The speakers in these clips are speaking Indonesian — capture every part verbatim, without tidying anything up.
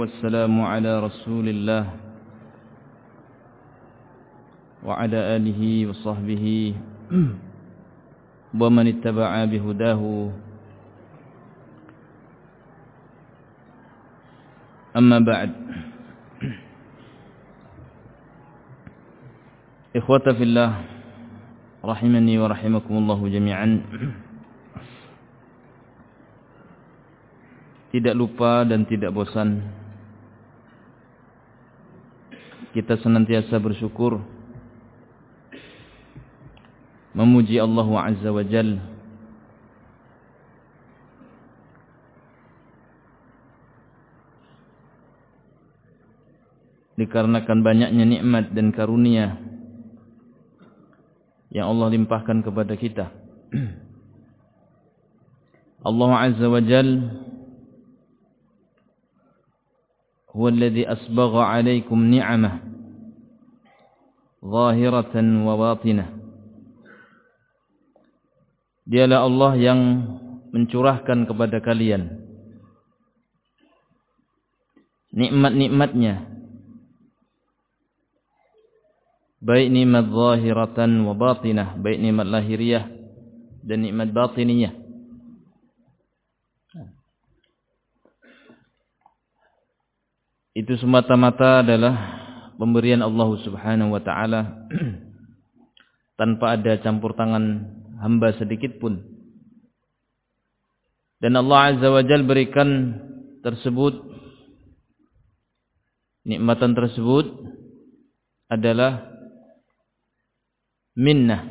والسلام على رسول الله وعلى آله وصحبه ومن اتبع بهداه أما بعد. إخوة في الله رحمني ورحمكم الله جميعا. Tidak lupa dan tidak bosan kita senantiasa bersyukur, memuji Allah Azza wa Jalla dikarenakan banyaknya nikmat dan karunia yang Allah limpahkan kepada kita. Allah Azza wa Jalla هو الذي أسبغ عليكم نعمه ظاهرة وباطنة. Dialah Allah yang mencurahkan kepada kalian nikmat-nikmatnya, baik nikmat zahiratan wa batinah, baik nikmat lahiriah dan nikmat batiniyah. Itu semata-mata adalah pemberian Allah Subhanahu wa taala tanpa ada campur tangan hamba sedikit pun. Dan Allah Azza wa Jalla berikan tersebut, nikmatan tersebut adalah minnah,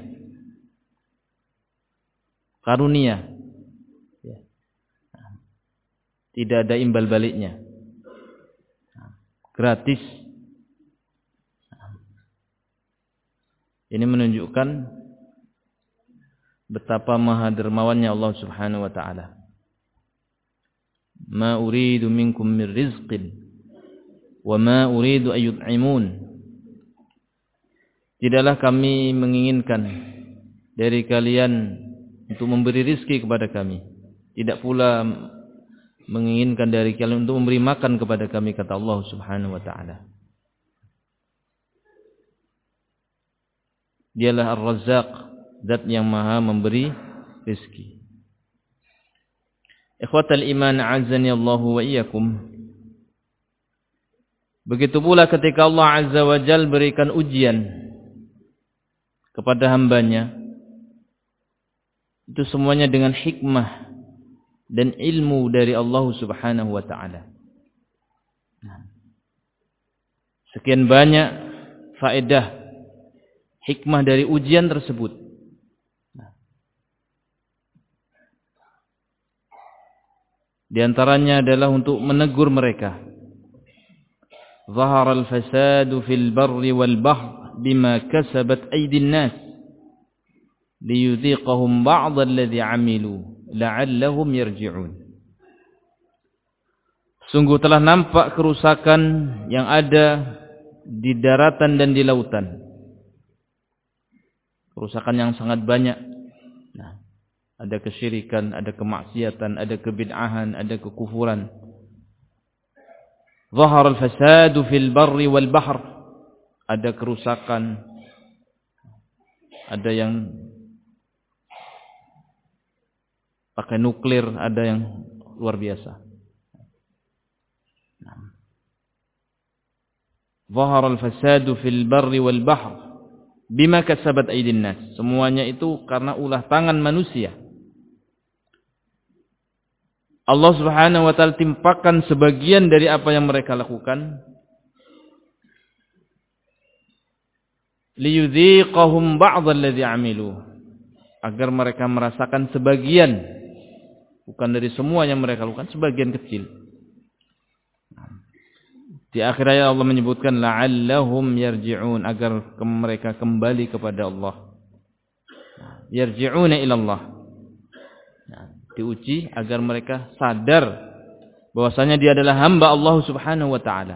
karunia. Tidak ada imbal baliknya, gratis. Ini menunjukkan betapa maha dermawannya Allah Subhanahu wa taala. Ma uridu minkum min rizqin wa ma uridu an yut'imun. Tidaklah kami menginginkan dari kalian untuk memberi rizki kepada kami, tidak pula menginginkan dari kalian untuk memberi makan kepada kami, kata Allah Subhanahu wa taala. Dialah Ar-Razzaq, zat yang maha memberi rezeki. Ikhwatal iman, a'azzani Allah wa iyyakum. Begitu pula ketika Allah Azza wa Jalla berikan ujian kepada hambanya, itu semuanya dengan hikmah dan ilmu dari Allah Subhanahu wa taala. Sekian banyak faedah hikmah dari ujian tersebut. Di antaranya adalah untuk menegur mereka. Zahara al-fasadu fil barri wal bahr bima kasabat aydin nas liyudhiqahum ba'd alladhi 'amilu la'allahum yarji'un. Sungguh telah nampak kerusakan yang ada di daratan dan di lautan. Kerusakan yang sangat banyak. Nah, ada kesyirikan, ada kemaksiatan, ada kebid'ahan, ada kekufuran. Zahara al-fasadu fil barri wal bahr. Ada kerusakan, ada yang pakai nuklir, ada yang luar biasa. Zahara al-fasadu fil barri wal bahr bima kasabat aydin nas. Semuanya itu karena ulah tangan manusia. Allah Subhanahu wa taala timpakan sebagian dari apa yang mereka lakukan, liyudhiqahum ba'd alladhi 'amilu, agar mereka merasakan sebagian, bukan dari semua yang mereka lakukan, sebagian kecil. Di akhir ayat Allah menyebutkan la'allahum yarji'un, agar mereka kembali kepada Allah. Yarji'una ila Allah. Nah, diuji agar mereka sadar bahwasanya dia adalah hamba Allah Subhanahu wa taala.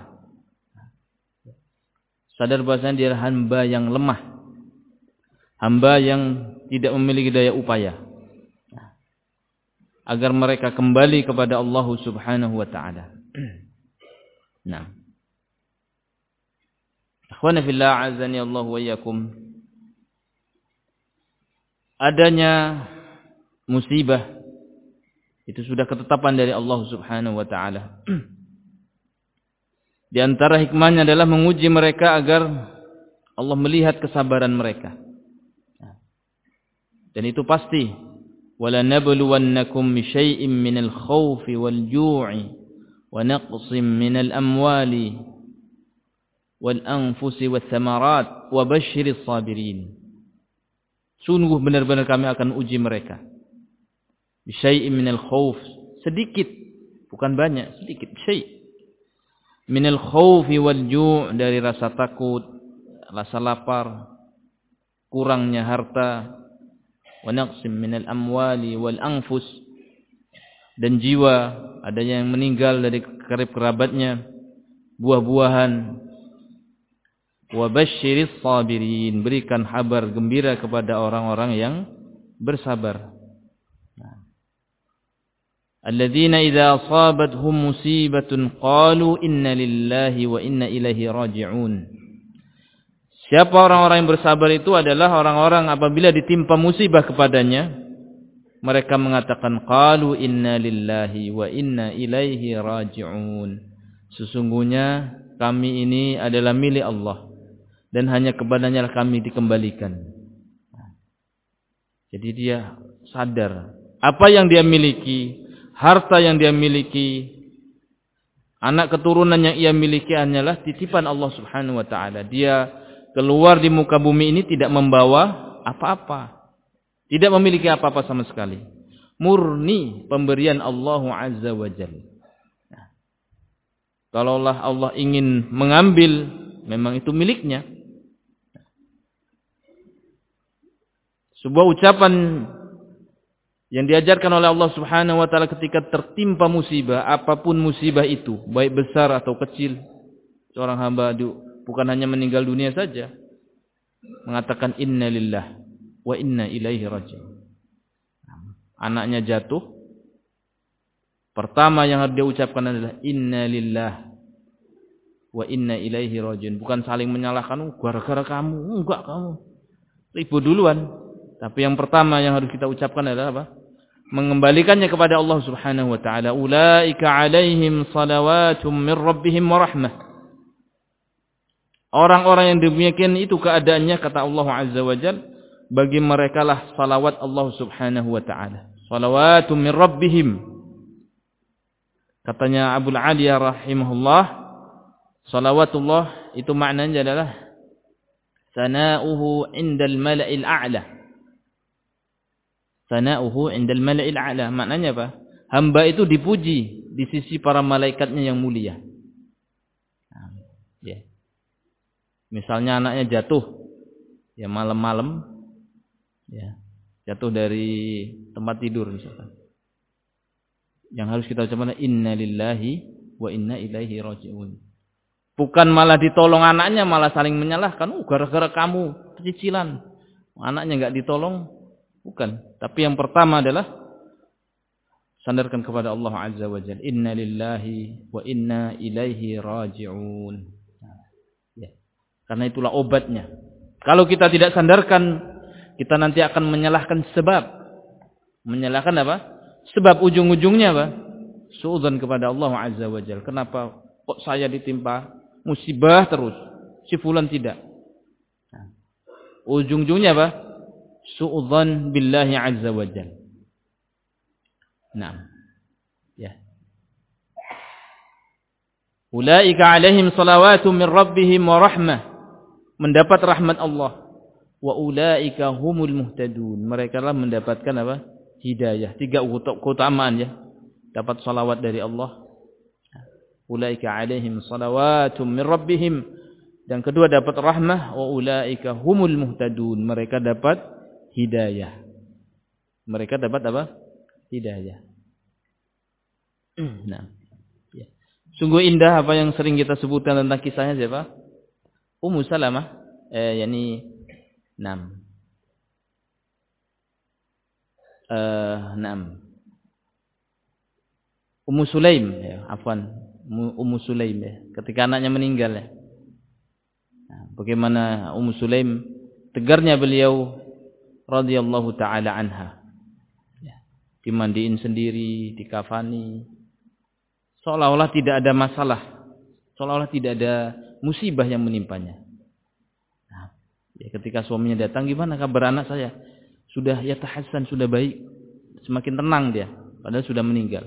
Sadar bahwasanya dia adalah hamba yang lemah, hamba yang tidak memiliki daya upaya. Agar mereka kembali kepada Allah Subhanahu wa taala. Nah. Akhwana fillah azani Allah wa iyyakum. Adanya musibah itu sudah ketetapan dari Allah Subhanahu wa taala. Di antara hikmahnya adalah menguji mereka agar Allah melihat kesabaran mereka. Dan itu pasti. Wala nabluwannakum bisyai'in minal khaufi wal ju'i wa naqsin minal amwali wal anfusi wath thamarat wa basyiris sabirin. Sungguh benar-benar kami akan uji mereka. Bisyai'in minal khauf, sedikit, bukan banyak, sedikit, syai'. Minal khaufi wal ju' dari rasa takut, rasa lapar, kurangnya harta, wa naqsim minal amwali wal anfus, dan jiwa, ada yang meninggal dari karib kerabatnya, buah-buahan. Wa basyiris sabirin, berikan kabar gembira kepada orang-orang yang bersabar. Alladzina idza asabathum musibatun qalu inna lillahi wa inna ilaihi raji'un. Siapa orang-orang yang bersabar itu adalah orang-orang apabila ditimpa musibah kepadanya, mereka mengatakan qalu inna lillahi wa inna ilaihi raji'un. Sesungguhnya kami ini adalah milik Allah dan hanya kepadanya kami dikembalikan. Jadi dia sadar apa yang dia miliki, harta yang dia miliki, anak keturunan yang ia miliki hanyalah titipan Allah Subhanahu wa taala. Dia keluar di muka bumi ini tidak membawa apa-apa, tidak memiliki apa-apa sama sekali. Murni pemberian Allah Azza wa Jalla. Nah, kalaulah Allah ingin mengambil, memang itu miliknya. Sebuah ucapan yang diajarkan oleh Allah Subhanahu wa taala ketika tertimpa musibah, apapun musibah itu, baik besar atau kecil, seorang hamba bukan hanya meninggal dunia saja, mengatakan inna lillah wa inna ilaihi raji'un. Anaknya jatuh, pertama yang harus dia ucapkan adalah inna lillah wa inna ilaihi raji'un. Bukan saling menyalahkan, oh, gara-gara kamu, enggak kamu. Ibu duluan. Tapi yang pertama yang harus kita ucapkan adalah apa? Mengembalikannya kepada Allah Subhanahu wa taala. Ulaika 'alaihim salawatum min rabbihim wa rahmah. Orang-orang yang demikian itu keadaannya, kata Allah Azza wa Jalla, bagi mereka lah salawat Allah Subhanahu wa taala. Salawatum min rabbihim. Katanya Abu Aliyah rahimahullah, salawatullah itu maknanya adalah sana'uhu 'indal mala'il a'la. Sana'uhu 'indal mala'il a'la. Maknanya apa? Hamba itu dipuji di sisi para malaikatnya yang mulia. Nah, ya. Misalnya anaknya jatuh, ya malam-malam, ya jatuh dari tempat tidur misalkan. Yang harus kita ucapkan inna lillahi wa inna ilaihi raji'un. Bukan malah ditolong anaknya, malah saling menyalahkan. Oh, gara-gara kamu cicilan, anaknya enggak ditolong. Bukan. Tapi yang pertama adalah sandarkan kepada Allah Azza wa Jalla. Inna lillahi wa inna ilaihi raji'un. Ya. Karena itulah obatnya. Kalau kita tidak sandarkan, kita nanti akan menyalahkan sebab. Menyalahkan apa? Sebab ujung-ujungnya apa? Suudzon kepada Allah Azza wa Jalla. Kenapa kok saya ditimpa musibah terus? Si fulan tidak. Nah, ujung-ujungnya apa? Suudzon billahi Azza wa Jalla. Nah. Ya. Ulaika 'alaihim salawatu min rabbihim wa rahmah. Mendapat rahmat Allah. Wa ulaika humul muhtadun. Mereka lah mendapatkan apa? Hidayah. Tiga keutamaan ya. Dapat salawat dari Allah. Ulaika 'alaihim salawatu min rabbihim. Dan kedua dapat rahmah. Wa ulaika humul muhtadun. Mereka dapat hidayah. Mereka dapat apa? Hidayah. Nah, ya. Sungguh indah apa yang sering kita sebutkan tentang kisahnya siapa? Ummu Salamah, eh yakni enam. Eh enam. Ummu Sulaim, ya, afwan. Ummu Sulaim ya, ketika anaknya meninggal ya. Nah, bagaimana Ummu Sulaim tegarnya beliau radhiyallahu taala anha. Ya, dimandiin sendiri, dikafani. Seolah-olah tidak ada masalah. Seolah-olah tidak ada musibah yang menimpanya. Nah, ya ketika suaminya datang, gimana kabar anak saya? Sudah ya tahassan, sudah baik. Semakin tenang dia, padahal sudah meninggal.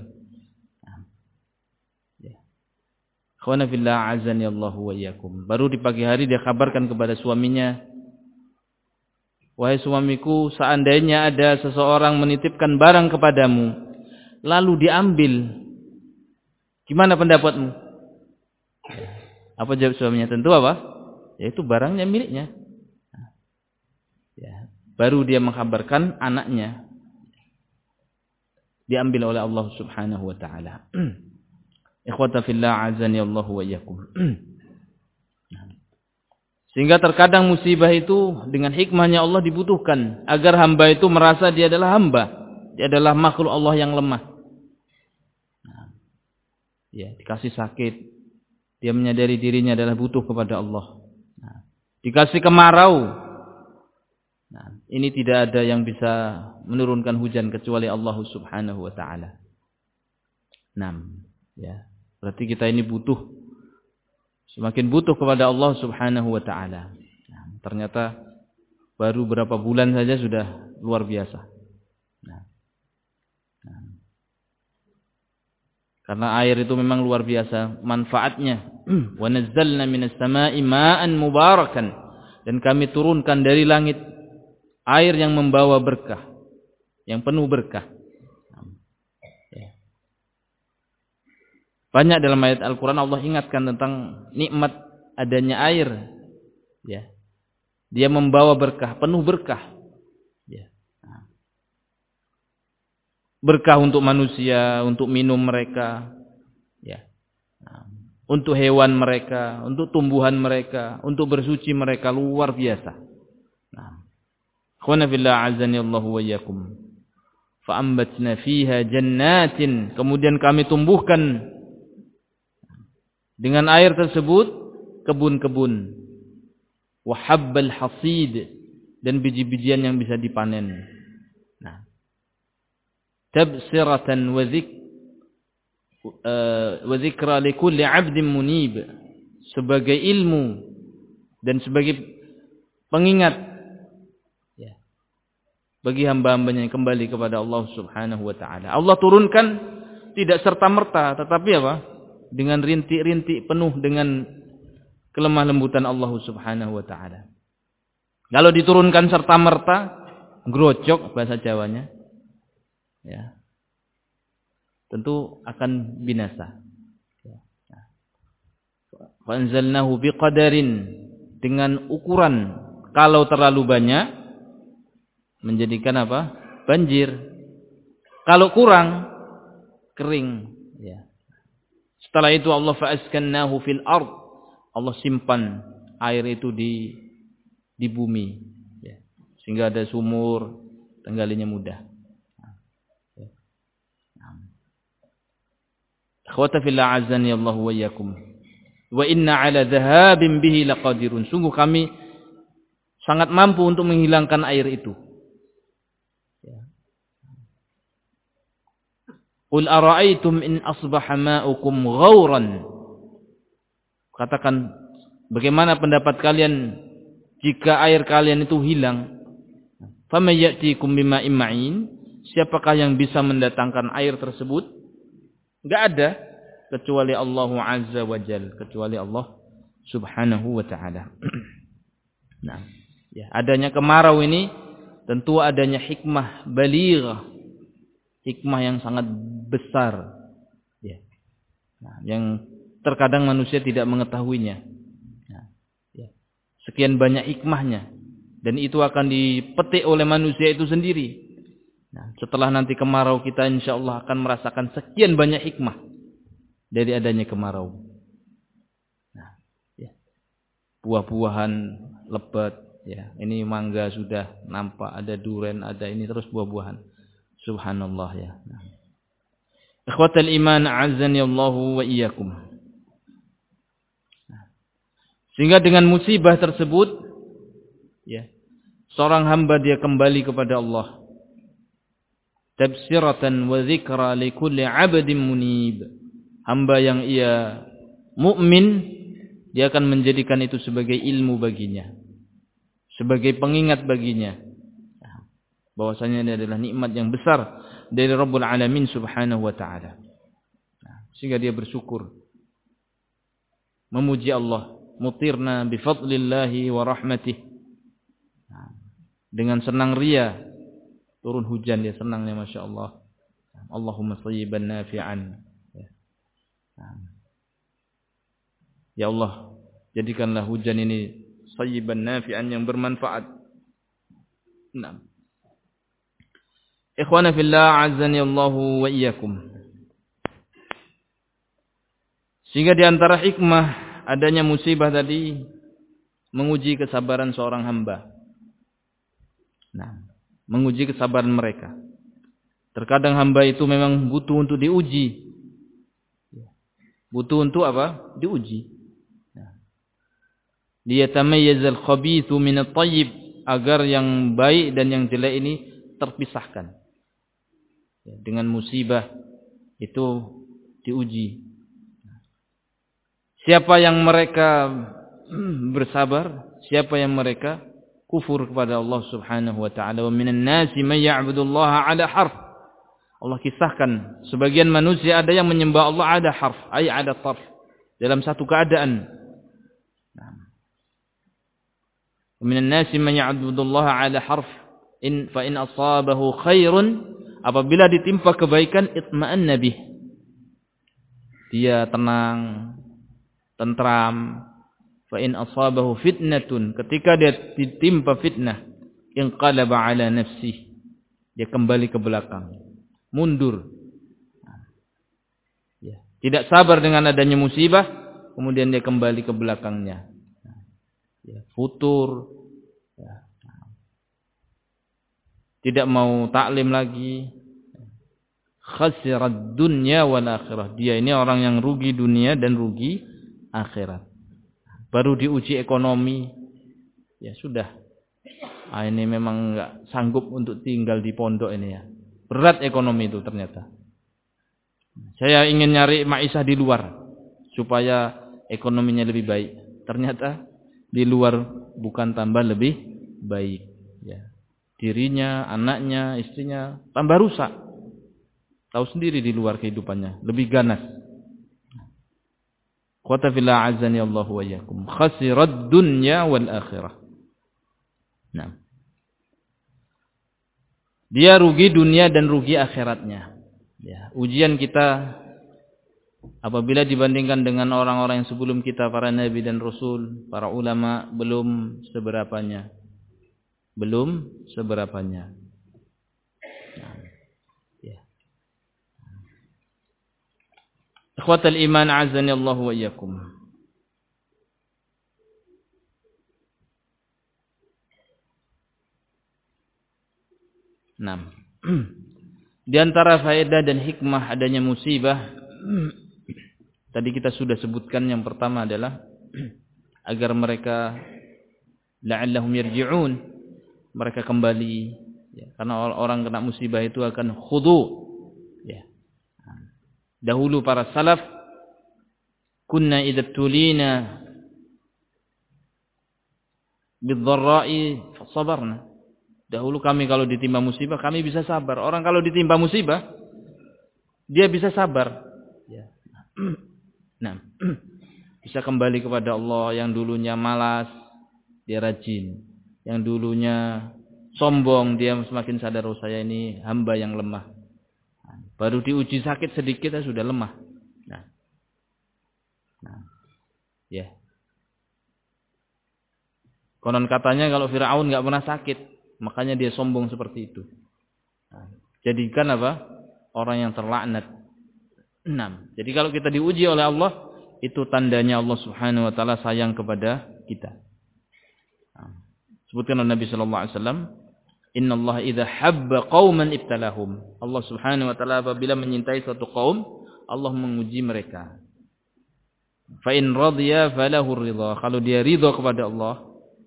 Khwana fillah azani Allahu wa iyyakum. Baru di pagi hari dia kabarkan kepada suaminya, wahai suamiku, seandainya ada seseorang menitipkan barang kepadamu, lalu diambil, gimana pendapatmu? Apa jawab suaminya? Tentu apa? Yaitu barangnya miliknya. Ya. Baru dia mengkabarkan anaknya diambil oleh Allah Subhanahu wa taala. Ikhwata fillah azani Allahu wa iyyakum. Sehingga terkadang musibah itu dengan hikmahnya Allah dibutuhkan agar hamba itu merasa dia adalah hamba, dia adalah makhluk Allah yang lemah. Ya, dikasih sakit, dia menyadari dirinya adalah butuh kepada Allah. Nah, dikasih kemarau, nah, ini tidak ada yang bisa menurunkan hujan kecuali Allah Subhanahu wa taala. Enam, ya. Berarti kita ini butuh, semakin butuh kepada Allah Subhanahu wa taala. Nah, ternyata baru berapa bulan saja sudah luar biasa. Nah, nah. Karena air itu memang luar biasa manfaatnya. Wa nazzalna minas sama'i ma'an mubarakan, dan kami turunkan dari langit air yang membawa berkah, yang penuh berkah. Banyak dalam ayat Al-Quran Allah ingatkan tentang nikmat adanya air. Ya. Dia membawa berkah, penuh berkah. Ya. Berkah untuk manusia, untuk minum mereka. Ya. Untuk hewan mereka, untuk tumbuhan mereka, untuk bersuci mereka, luar biasa. Khwana fillah azani Allahu wa iyyakum. Fa'ambatna fiha jannatin. Kemudian kami tumbuhkan dengan air tersebut kebun-kebun, wa habbal hasid, dan biji-bijian yang bisa dipanen. Nah, tabsiratan wa zik wa zikra li kulli 'abdin munib, sebagai ilmu dan sebagai pengingat ya, bagi hamba-hambanya yang kembali kepada Allah Subhanahu wa taala. Allah turunkan tidak serta-merta, tetapi apa? Dengan rintik-rintik, penuh dengan kelemah lembutan Allah Subhanahu wa taala. Kalau diturunkan serta-merta, grocok bahasa Jawanya, ya, tentu akan binasa. Wa anzalnahu biqadarin, dengan ukuran, kalau terlalu banyak menjadikan apa? Banjir. Kalau kurang, kering. Ya. Setelah itu Allah fa'askannahu fil ard, Allah simpan air itu di di bumi, ya. Sehingga ada sumur, tenggalinya mudah. Akhwata fillah azani Allah wa iyyakum. Wa inna ala dhahabin bihi laqadirun. Sungguh kami sangat mampu untuk menghilangkan air itu. Qul ara'aytum in asbaha ma'ukum ghauran. Katakan, bagaimana pendapat kalian jika air kalian itu hilang? Faman ya'tikum bima'in ma'in? Siapakah yang bisa mendatangkan air tersebut? Enggak ada kecuali Allah Azza wa Jalla, kecuali Allah Subhanahu wa taala. Nah, ya, adanya kemarau ini tentu adanya hikmah balighah, hikmah yang sangat besar, ya. Nah, yang terkadang manusia tidak mengetahuinya. Nah, ya. Sekian banyak hikmahnya, dan itu akan dipetik oleh manusia itu sendiri. Nah, setelah nanti kemarau, kita insya Allah akan merasakan sekian banyak hikmah dari adanya kemarau. Nah, ya. Buah-buahan lebat, ya. Ini mangga sudah nampak, ada duren, ada ini terus buah-buahan. Subhanallah, ya. Nah. Ikhwatal iman, a'azzani Allahu wa iyyakum. Sehingga dengan musibah tersebut, ya, seorang hamba dia kembali kepada Allah. Tabsiratan wa dzikra li kulli 'abdin munib. Hamba yang ia mukmin, dia akan menjadikan itu sebagai ilmu baginya, sebagai pengingat baginya, bahwasanya ini adalah nikmat yang besar dari Rabbul Alamin subhanahu wa ta'ala. Sehingga dia bersyukur, memuji Allah. Mutirna bifadlillahi wa rahmatih. Dengan senang ria turun hujan, dia senangnya Masya Allah. Allahumma sayyiban nafi'an. Ya Allah, jadikanlah hujan ini sayyiban nafi'an, yang bermanfaat. Nah, ikhwana fillah, azani Allahu wa iyyakum. Sehingga di antara hikmah adanya musibah tadi, menguji kesabaran seorang hamba. Nah, menguji kesabaran mereka. Terkadang hamba itu memang butuh untuk diuji. Butuh untuk apa? Diuji. Liyatamayyazal khabithu minat thayyib, agar yang baik dan yang jelek ini terpisahkan. Dengan musibah itu diuji. Siapa yang mereka bersabar, siapa yang mereka kufur kepada Allah Subhanahu wa taala. Wa minan nasi may ya'budullaha 'ala harf. Allah kisahkan, sebagian manusia ada yang menyembah Allah ada harf, ay ada tarf, dalam satu keadaan. Wa minan nasi may ya'budullaha 'ala harf, in fa in asabahu khairun, apabila ditimpa kebaikan, itma'anna bih, dia tenang, tentram. Fa in asabahu fitnatun, ketika dia ditimpa fitnah, inqalaba ala nafsihi, dia kembali ke belakang, mundur. Ya, tidak sabar dengan adanya musibah, kemudian dia kembali ke belakangnya. Ya, futur. Ya. Tidak mau taklim lagi. Khasirat dunya wal akhirah. Dia ini orang yang rugi dunia dan rugi akhirat. Baru diuji ekonomi, ya sudah. Ah, ini memang enggak sanggup untuk tinggal di pondok ini ya. Berat ekonomi itu ternyata. Saya ingin nyari maisha di luar supaya ekonominya lebih baik. Ternyata di luar bukan tambah lebih baik. Ya. Dirinya, anaknya, istrinya tambah rusak. Tahu sendiri di luar kehidupannya lebih ganas. Qata fillah azani Allah wa iyyakum. Khasirat dunya wal akhirah. Nah. Dia rugi dunia dan rugi akhiratnya. Ya, ujian kita apabila dibandingkan dengan orang-orang yang sebelum kita, para nabi dan rasul, para ulama, belum seberapanya. Belum seberapanya. Nah. Ikhwatal iman azani Allah wa iyyakum. Nah, di antara faedah dan hikmah adanya musibah, tadi kita sudah sebutkan, yang pertama adalah agar mereka la'allahum yarji'un, mereka kembali, ya, karena orang kena musibah itu akan khudu. Ya. Dahulu para salaf, kunna idza tulina bidh-dharra'i fasabarna. Dahulu kami kalau ditimpa musibah, kami bisa sabar. Orang kalau ditimpa musibah, dia bisa sabar. Ya. Nah, bisa kembali kepada Allah. Yang dulunya malas, dia rajin. Yang dulunya sombong, dia semakin sadar, oh saya ini hamba yang lemah. Baru diuji sakit sedikit, saya sudah lemah. Nah, nah, ya. Konon katanya kalau Firaun nggak pernah sakit, makanya dia sombong seperti itu. Nah, jadikan apa? Orang yang terlaknat. Enam. Jadi kalau kita diuji oleh Allah, itu tandanya Allah Subhanahu Wa Taala sayang kepada kita. Nah, sebutkan oleh Nabi Sallallahu Alaihi Wasallam, Inna Allah idha habba qawman ibtalahum. Allah Subhanahu Wa Taala apabila menyintai suatu kaum, Allah menguji mereka. Fa in radiya falahu ridha. Kalau dia ridha kepada Allah,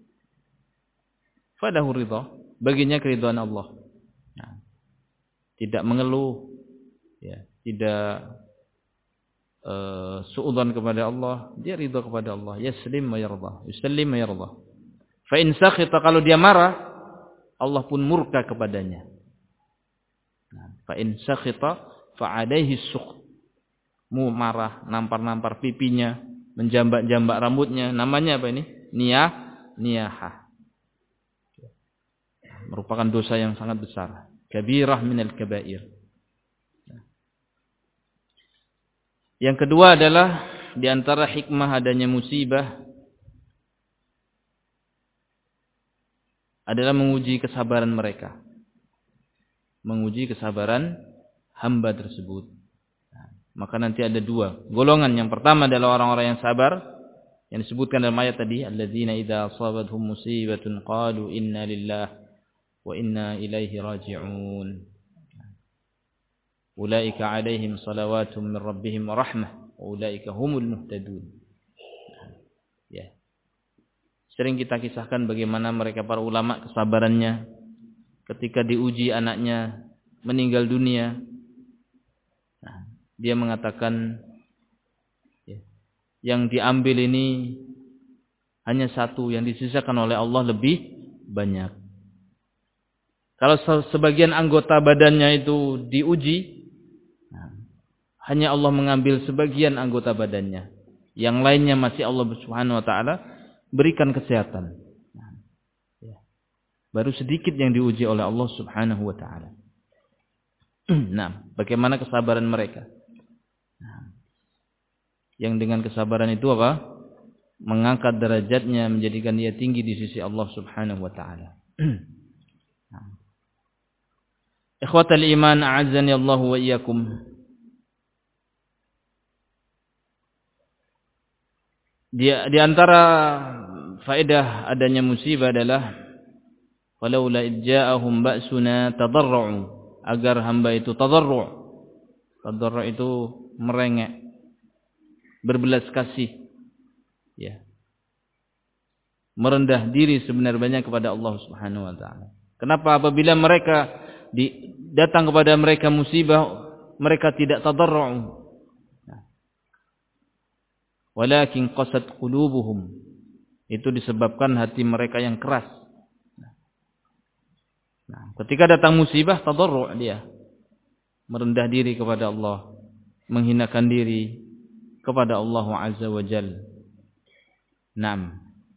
falahu ridha, baginya keridhaan Allah. Nah, tidak mengeluh, ya, tidak uh, suudzon kepada Allah, dia ridha kepada Allah. Yaslim wa yarda, yusallim wa yarda. Fa in sakhita, kalau dia marah, Allah pun murka kepadanya. Nah, fa in sakhita fa alaihi sukht. Mu marah, nampar-nampar pipinya, menjambak-jambak rambutnya, namanya apa ini? Niyah, niyahah. Merupakan dosa yang sangat besar. Kabirah minal kabair. Yang kedua adalah di antara hikmah adanya musibah adalah menguji kesabaran mereka. Menguji kesabaran hamba tersebut. Maka nanti ada dua golongan. Yang pertama adalah orang-orang yang sabar, yang disebutkan dalam ayat tadi, alladzina idza asabathum musibatun qalu inna lillahi wa inna ilaihi raji'un. Ulaika 'alaihim salawatun min rabbihim wa rahmah wa ulaika humul muhtadun. Ya. Sering kita kisahkan bagaimana mereka para ulama kesabarannya ketika diuji anaknya meninggal dunia. Nah, dia mengatakan, ya, yang diambil ini hanya satu, yang disisakan oleh Allah lebih banyak. Kalau sebagian anggota badannya itu diuji, nah, hanya Allah mengambil sebagian anggota badannya, yang lainnya masih Allah Subhanahu wa taala berikan kesehatan. Nah, ya. Baru sedikit yang diuji oleh Allah Subhanahu wa taala. Nah, bagaimana kesabaran mereka? Nah, yang dengan kesabaran itu apa? Mengangkat derajatnya, menjadikan dia tinggi di sisi Allah Subhanahu wa taala. Nah. Ikhwatal iman, a'azzani Allah wa iyyakum. Di, di antara faedah adanya musibah adalah walaula idja'ahum ba'suna tadarru'u, agar hamba itu tadarru'. Tadarru' itu merengek, berbelas kasih, ya, merendah diri sebenar-benarnya kepada Allah Subhanahu wa taala. Kenapa apabila mereka di, datang kepada mereka musibah, mereka tidak tadarru'? Walakin qasat qulubuhum, itu disebabkan hati mereka yang keras. Nah, ketika datang musibah, tadarru' dia, merendah diri kepada Allah, menghinakan diri kepada Allah Azza wa Jalla. Naam.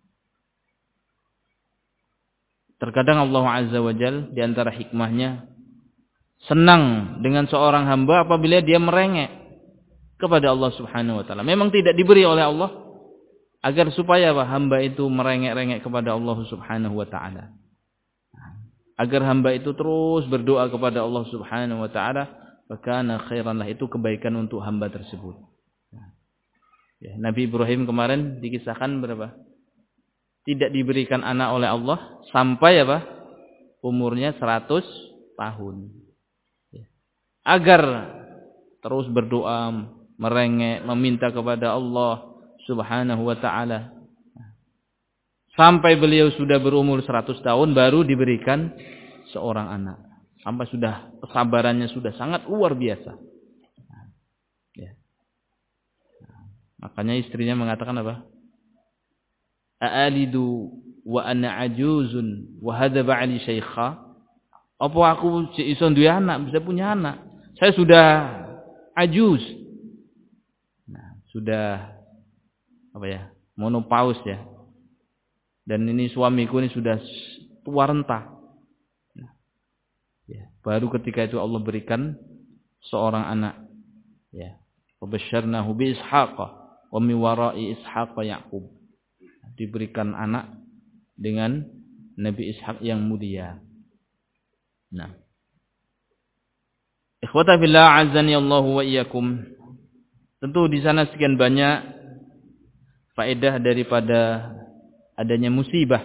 Terkadang Allah Azza wa Jalla di antara hikmahnya senang dengan seorang hamba apabila dia merengek kepada Allah Subhanahu wa taala. Memang tidak diberi oleh Allah agar supaya apa? Hamba itu merengek-rengek kepada Allah Subhanahu wa taala. Agar hamba itu terus berdoa kepada Allah Subhanahu wa taala, fakana khairan lah, itu kebaikan untuk hamba tersebut. Ya, Nabi Ibrahim kemarin dikisahkan berapa? Tidak diberikan anak oleh Allah sampai apa? Umurnya seratus tahun. Ya. Agar terus berdoa, merengek, meminta kepada Allah Subhanahu wa taala. Sampai beliau sudah berumur seratus tahun baru diberikan seorang anak. Sampai sudah kesabarannya sudah sangat luar biasa. Ya. Makanya istrinya mengatakan apa? A'alidu wa ana ajuzun wa hadha ba'li syaikha. Apa aku iso duwe anak, bisa punya anak? Saya sudah ajuz. Nah, sudah apa ya? Monopaus ya. Dan ini suamiku ini sudah tua renta. Nah, ya, baru ketika itu Allah berikan seorang anak. Ya. Wabasyarnahu bi Ishaqa wa min wara'i Ishaqa Yaqub. Diberikan anak dengan Nabi Ishaq yang mulia. Nah. Ikhwata billah, azani Allah wa iyyakum. Tentu di sana sekian banyak faedah daripada adanya musibah.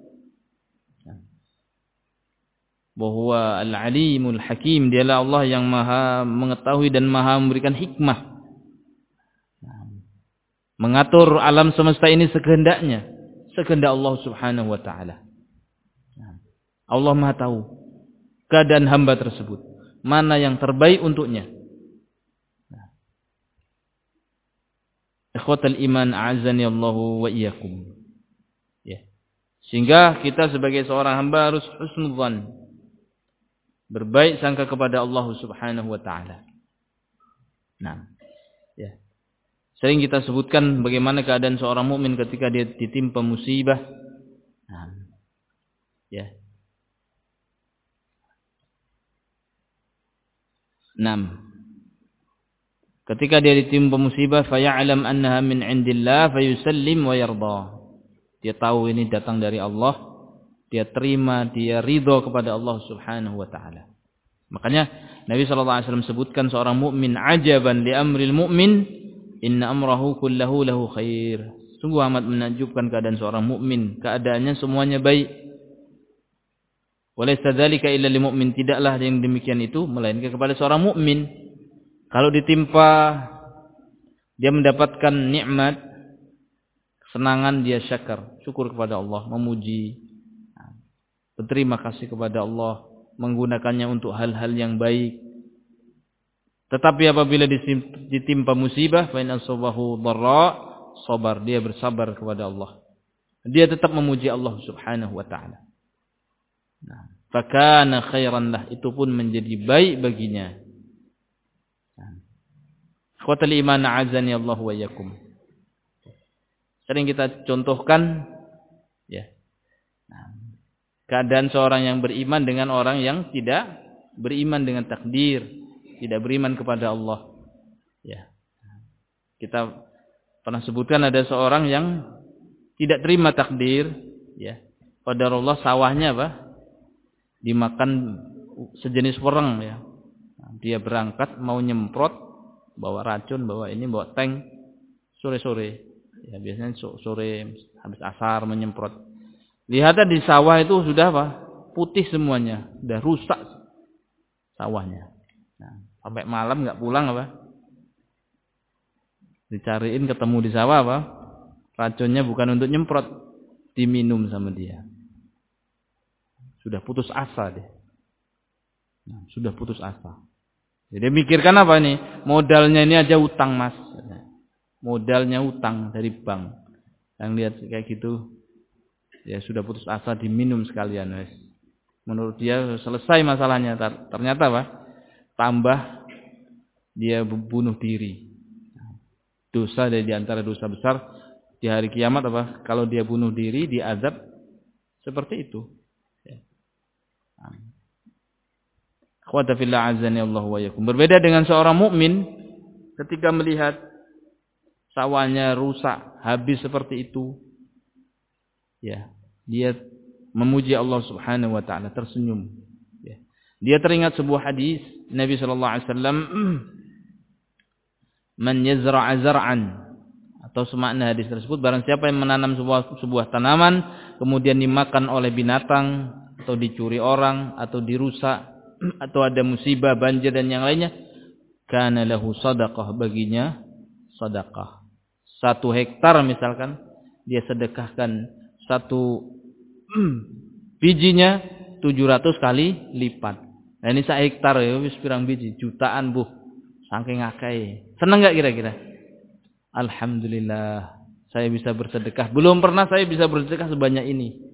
Bahwa Al-Alimul Hakim, dialah Allah yang maha mengetahui dan maha memberikan hikmah. mengatur alam semesta ini sekehendaknya, sekehendak Allah Subhanahu wa taala. Allah Maha tahu keadaan hamba tersebut, mana yang terbaik untuknya. Ikhwatal iman a'azzani Allahu wa iyyakum. Ya. Sehingga kita sebagai seorang hamba harus husnudzan, berbaik sangka kepada Allah Subhanahu wa taala. Nah, ya. Sering kita sebutkan bagaimana keadaan seorang mukmin ketika dia ditimpa musibah. Nah, ya. enam. Ketika dia ditimpa musibah, faya'lam annaha min 'indillah fayusallim wa yarda. Dia tahu ini datang dari Allah, dia terima, dia ridha kepada Allah Subhanahu wa taala. Makanya Nabi sallallahu alaihi wasallam sebutkan seorang mukmin, ajaban li amril mu'min, inna amrahu kullahu lahu khair. Sungguh amat menakjubkan keadaan seorang mukmin, keadaannya semuanya baik. Walaysa dzalika illa lil mu'min, tidaklah yang demikian itu melainkan kepada seorang mukmin. Kalau ditimpa dia mendapatkan nikmat, kesenangan, dia syakar, syukur kepada Allah, memuji, berterima kasih kepada Allah, menggunakannya untuk hal-hal yang baik. Tetapi apabila ditimpa musibah, fa in asabahu dharra, sabar, dia bersabar kepada Allah. Dia tetap memuji Allah Subhanahu wa taala. Nah, fakana khairan lah, itu pun menjadi baik baginya. Ikhwatal iman a'azzani Allah wa iyyakum. Sering kita contohkan ya. Nah, keadaan seorang yang beriman dengan orang yang tidak beriman dengan takdir, tidak beriman kepada Allah. Ya. Kita pernah sebutkan ada seorang yang tidak terima takdir, ya. Qadarullah, sawahnya apa? Dimakan sejenis wereng, ya. Dia berangkat mau nyemprot, bawa racun, bawa ini, bawa tank, sore-sore. Ya, biasanya sore habis asar menyemprot. Lihatlah di sawah itu sudah apa? Putih semuanya, sudah rusak sawahnya. Nah, sampai malam nggak pulang apa? Dicariin, ketemu di sawah apa? Racunnya bukan untuk nyemprot, diminum sama dia. Sudah putus asa dia. Nah, sudah putus asa. Jadi mikirkan apa ini? Modalnya ini aja utang, Mas. Modalnya utang dari bank. Yang lihat kayak gitu, ya sudah putus asa, diminum sekalian, Mas. Menurut dia selesai masalahnya. Ternyata apa? Tambah dia bunuh diri. Dosa dari antara dosa besar di hari kiamat apa? Kalau dia bunuh diri, diazab seperti itu. Akhwata fillah azani Allah wa yakum. Berbeda dengan seorang mukmin ketika melihat sawahnya rusak, habis seperti itu, ya, dia memuji Allah Subhanahu wa taala, tersenyum, ya. Dia teringat sebuah hadis Nabi sallallahu alaihi wasallam, man yazra'a zar'an, atau semakna hadis tersebut, barang siapa yang menanam sebuah sebuah tanaman kemudian dimakan oleh binatang atau dicuri orang atau dirusak atau ada musibah, banjir dan yang lainnya, kana lahu sadaqah, baginya sedekah. Satu hektar misalkan, dia sedekahkan satu bijinya tujuh ratus kali lipat. Nah ini sak hektar ya, wis pirang biji, jutaan bu, saking akeh. Seneng enggak kira-kira? Alhamdulillah, saya bisa bersedekah. Belum pernah saya bisa bersedekah sebanyak ini.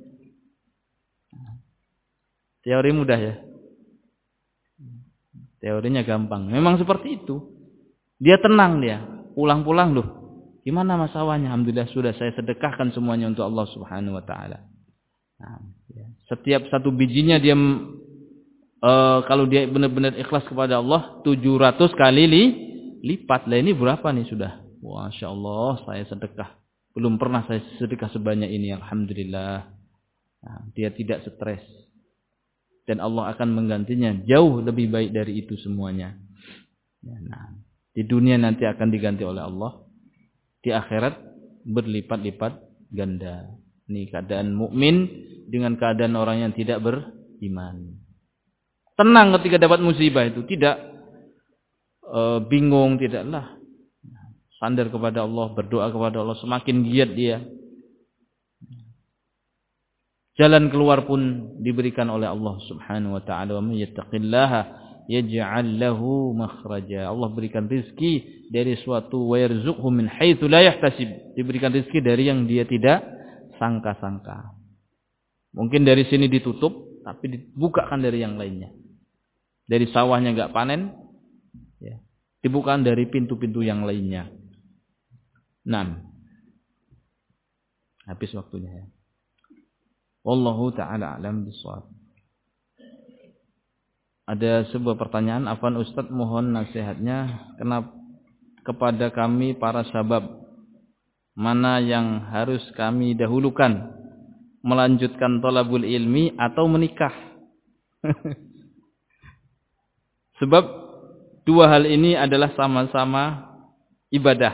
Teori mudah ya. Teorinya gampang. Memang seperti itu. Dia tenang dia. Pulang-pulang loh. Gimana masalahnya? Alhamdulillah sudah saya sedekahkan semuanya untuk Allah Subhanahu wa taala. Nah, ya. Setiap satu bijinya dia uh, kalau dia benar-benar ikhlas kepada Allah tujuh ratus kali li, lipat. Lah ini berapa nih sudah? Masya Allah saya sedekah. Belum pernah saya sedekah sebanyak ini. Alhamdulillah. Nah, dia tidak stres. Dan Allah akan menggantinya jauh lebih baik dari itu semuanya. Ya, nah, di dunia nanti akan diganti oleh Allah. Di akhirat berlipat-lipat ganda. Ini keadaan mukmin dengan keadaan orang yang tidak beriman. Tenang ketika dapat musibah itu, tidak e, bingung, tidaklah. sandar kepada Allah, berdoa kepada Allah, semakin giat dia. Jalan keluar pun diberikan oleh Allah Subhanahu wa taala. Wa may yattaqillaha yaj'al lahu makhraja. Allah berikan rezeki dari suatu, wa yarzuqhu min haitsu la yahtasib. Diberikan rezeki dari yang dia tidak sangka-sangka. Mungkin dari sini ditutup, tapi dibukakan dari yang lainnya. Dari sawahnya enggak panen, ya, dibukakan dari pintu-pintu yang lainnya. Nah, habis waktunya ya. Wallahu ta'ala a'lam bishawab. Ada sebuah pertanyaan, afwan Ustaz, mohon nasihatnya kenapa kepada kami para syabab, mana yang harus kami dahulukan, melanjutkan thalabul ilmi atau menikah? Sebab dua hal ini adalah sama-sama ibadah.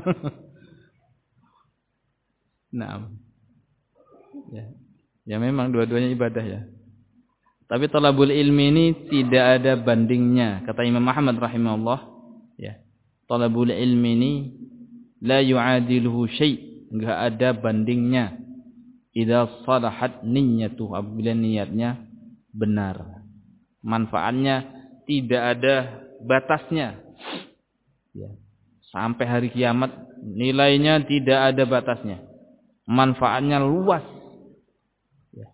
Nah, ya, ya memang dua-duanya ibadah ya. Tapi thalabul ilmi ini tidak ada bandingnya, kata Imam Ahmad rahimahullah. Ya, thalabul ilmi ini la yu'adiluhu syai', enggak ada bandingnya. Idza salahat niyyatuhu, apabila niatnya benar, manfaatnya tidak ada batasnya. Ya, sampai hari kiamat nilainya tidak ada batasnya. Manfaatnya luas. Ya.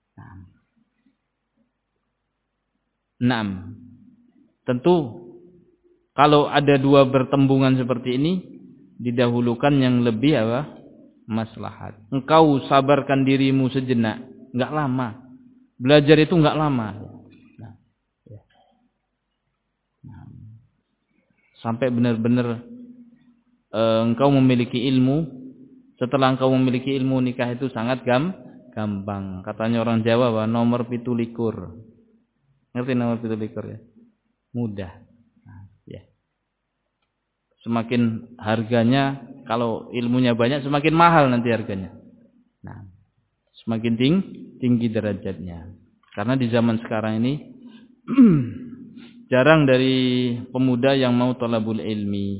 Naam. Tentu kalau ada dua bertembungan seperti ini, didahulukan yang lebih apa? Maslahat. Engkau sabarkan dirimu sejenak, enggak lama. Belajar itu enggak lama. Nah, ya. Nah, sampai benar-benar e, engkau memiliki ilmu. Setelah engkau memiliki ilmu, nikah itu sangat gam, gampang. Katanya orang Jawa, bahwa nomor pitulikur. Ngerti nomor pitulikur ya? Mudah. Nah, ya. Semakin harganya, kalau ilmunya banyak, semakin mahal nanti harganya. Nah, semakin tinggi, tinggi derajatnya. Karena di zaman sekarang ini jarang dari pemuda yang mau thalabul ilmi.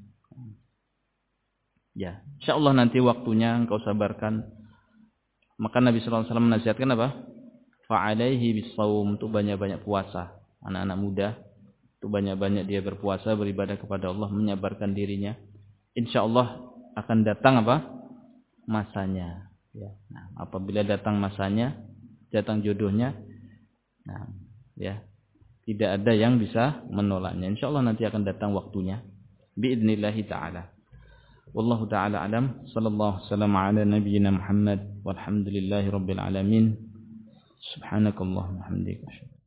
Ya, insyaallah nanti waktunya engkau sabarkan. Maka Nabi sallallahu alaihi wasallam menasihatkan apa? Fa'alaihi bisawm, itu banyak-banyak puasa. Anak-anak muda itu banyak-banyak dia berpuasa, beribadah kepada Allah, menyabarkan dirinya. Insyaallah akan datang apa? Masanya. Ya. Nah, apabila datang masanya, datang jodohnya, nah, ya, tidak ada yang bisa menolaknya. Insyaallah nanti akan datang waktunya. Biidznillah taala. Wallahu ta'ala alam. Sallallahu wasallam ala nabiyyina Muhammad walhamdulillahi rabbil alamin. Subhanakallahumma hamdika.